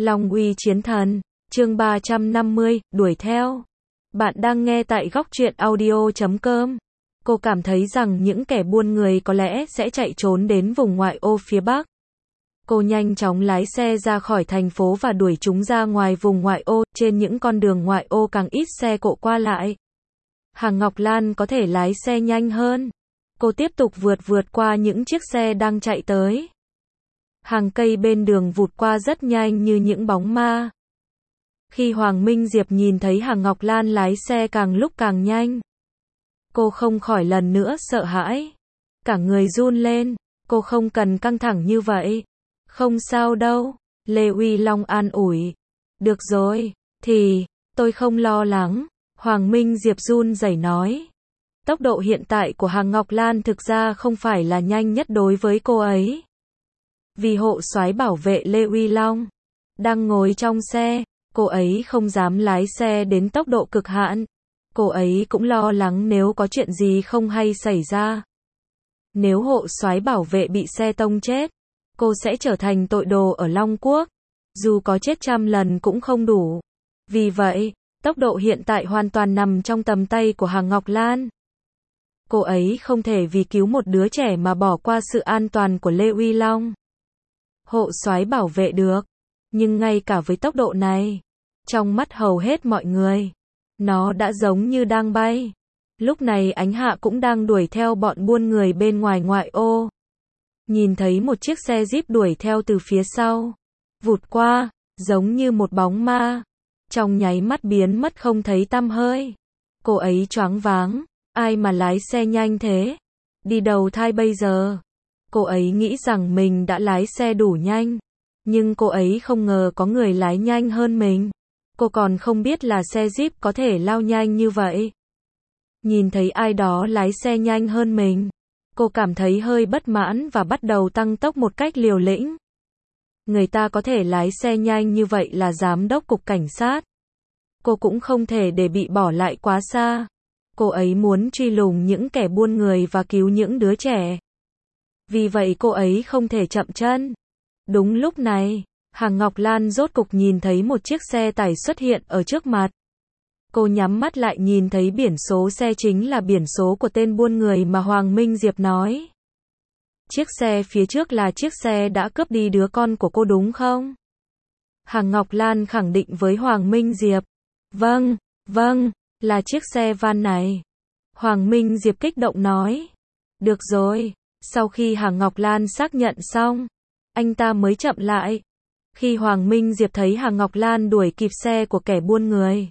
Long uy chiến thần, chương 350, đuổi theo. Bạn đang nghe tại góc truyện audio.com. Cô cảm thấy rằng những kẻ buôn người có lẽ sẽ chạy trốn đến vùng ngoại ô phía Bắc. Cô nhanh chóng lái xe ra khỏi thành phố và đuổi chúng ra ngoài vùng ngoại ô, trên những con đường ngoại ô càng ít xe cộ qua lại. Hằng Ngọc Lan có thể lái xe nhanh hơn. Cô tiếp tục vượt qua những chiếc xe đang chạy tới. Hàng cây bên đường vụt qua rất nhanh như những bóng ma. Khi Hoàng Minh Diệp nhìn thấy Hằng Ngọc Lan lái xe càng lúc càng nhanh, cô không khỏi lần nữa sợ hãi. Cả người run lên, cô không cần căng thẳng như vậy. Không sao đâu, Lê Uy Long an ủi. Được rồi, thì, tôi không lo lắng, Hoàng Minh Diệp run rẩy nói. Tốc độ hiện tại của Hằng Ngọc Lan thực ra không phải là nhanh nhất đối với cô ấy. Vì hộ soái bảo vệ Lê Uy Long đang ngồi trong xe, cô ấy không dám lái xe đến tốc độ cực hạn. Cô ấy cũng lo lắng nếu có chuyện gì không hay xảy ra. Nếu hộ soái bảo vệ bị xe tông chết, cô sẽ trở thành tội đồ ở Long Quốc. Dù có chết 100 lần cũng không đủ. Vì vậy, tốc độ hiện tại hoàn toàn nằm trong tầm tay của Hằng Ngọc Lan. Cô ấy không thể vì cứu một đứa trẻ mà bỏ qua sự an toàn của Lê Uy Long. Hộ soái bảo vệ được, nhưng ngay cả với tốc độ này, trong mắt hầu hết mọi người, nó đã giống như đang bay. Lúc này Ánh Hạ cũng đang đuổi theo bọn buôn người bên ngoài ngoại ô. Nhìn thấy một chiếc xe Jeep đuổi theo từ phía sau, vụt qua, giống như một bóng ma, trong nháy mắt biến mất không thấy tăm hơi. Cô ấy choáng váng, ai mà lái xe nhanh thế? Đi đầu thai bây giờ? Cô ấy nghĩ rằng mình đã lái xe đủ nhanh, nhưng cô ấy không ngờ có người lái nhanh hơn mình. Cô còn không biết là xe Jeep có thể lao nhanh như vậy. Nhìn thấy ai đó lái xe nhanh hơn mình, cô cảm thấy hơi bất mãn và bắt đầu tăng tốc một cách liều lĩnh. Người ta có thể lái xe nhanh như vậy là giám đốc cục cảnh sát. Cô cũng không thể để bị bỏ lại quá xa. Cô ấy muốn truy lùng những kẻ buôn người và cứu những đứa trẻ. Vì vậy cô ấy không thể chậm chân. Đúng lúc này, Hằng Ngọc Lan rốt cục nhìn thấy một chiếc xe tải xuất hiện ở trước mặt. Cô nhắm mắt lại nhìn thấy biển số xe chính là biển số của tên buôn người mà Hoàng Minh Diệp nói. Chiếc xe phía trước là chiếc xe đã cướp đi đứa con của cô đúng không? Hằng Ngọc Lan khẳng định với Hoàng Minh Diệp. Vâng, là chiếc xe van này. Hoàng Minh Diệp kích động nói. Được rồi, sau khi Hằng Ngọc Lan xác nhận xong, anh ta mới chậm lại. Khi Hoàng Minh Diệp thấy Hằng Ngọc Lan đuổi kịp xe của kẻ buôn người,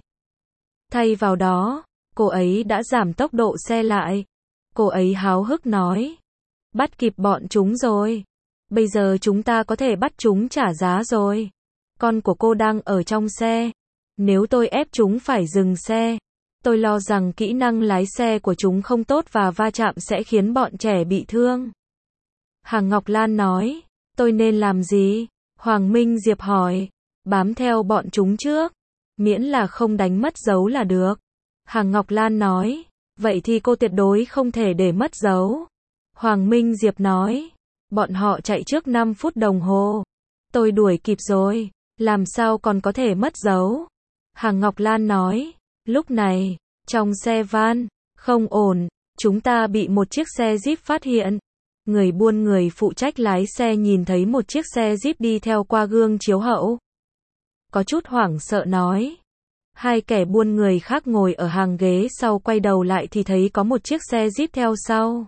thay vào đó, cô ấy đã giảm tốc độ xe lại. Cô ấy háo hức nói. Bắt kịp bọn chúng rồi. Bây giờ chúng ta có thể bắt chúng trả giá rồi. Con của cô đang ở trong xe. Nếu tôi ép chúng phải dừng xe, tôi lo rằng kỹ năng lái xe của chúng không tốt và va chạm sẽ khiến bọn trẻ bị thương. Hằng Ngọc Lan nói. Tôi nên làm gì? Hoàng Minh Diệp hỏi. Bám theo bọn chúng trước. Miễn là không đánh mất dấu là được. Hằng Ngọc Lan nói. Vậy thì cô tuyệt đối không thể để mất dấu. Hoàng Minh Diệp nói. Bọn họ chạy trước 5 phút đồng hồ. Tôi đuổi kịp rồi. Làm sao còn có thể mất dấu? Hằng Ngọc Lan nói. Lúc này, trong xe van, không ổn, chúng ta bị một chiếc xe Jeep phát hiện. Người buôn người phụ trách lái xe nhìn thấy một chiếc xe Jeep đi theo qua gương chiếu hậu. Có chút hoảng sợ nói. Hai kẻ buôn người khác ngồi ở hàng ghế sau quay đầu lại thì thấy có một chiếc xe Jeep theo sau.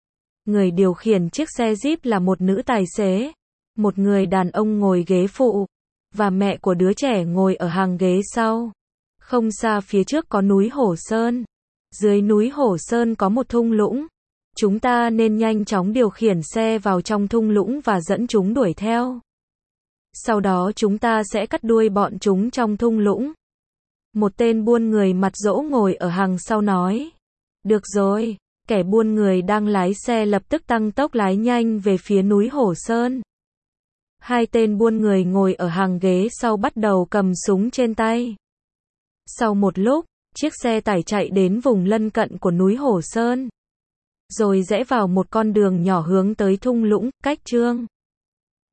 Người điều khiển chiếc xe Jeep là một nữ tài xế. Một người đàn ông ngồi ghế phụ. Và mẹ của đứa trẻ ngồi ở hàng ghế sau. Không xa phía trước có núi Hổ Sơn. Dưới núi Hổ Sơn có một thung lũng. Chúng ta nên nhanh chóng điều khiển xe vào trong thung lũng và dẫn chúng đuổi theo. Sau đó chúng ta sẽ cắt đuôi bọn chúng trong thung lũng. Một tên buôn người mặt dỗ ngồi ở hàng sau nói. Được rồi, kẻ buôn người đang lái xe lập tức tăng tốc lái nhanh về phía núi Hổ Sơn. Hai tên buôn người ngồi ở hàng ghế sau bắt đầu cầm súng trên tay. Sau một lúc, chiếc xe tải chạy đến vùng lân cận của núi Hổ Sơn. Rồi rẽ vào một con đường nhỏ hướng tới thung lũng, cách Trương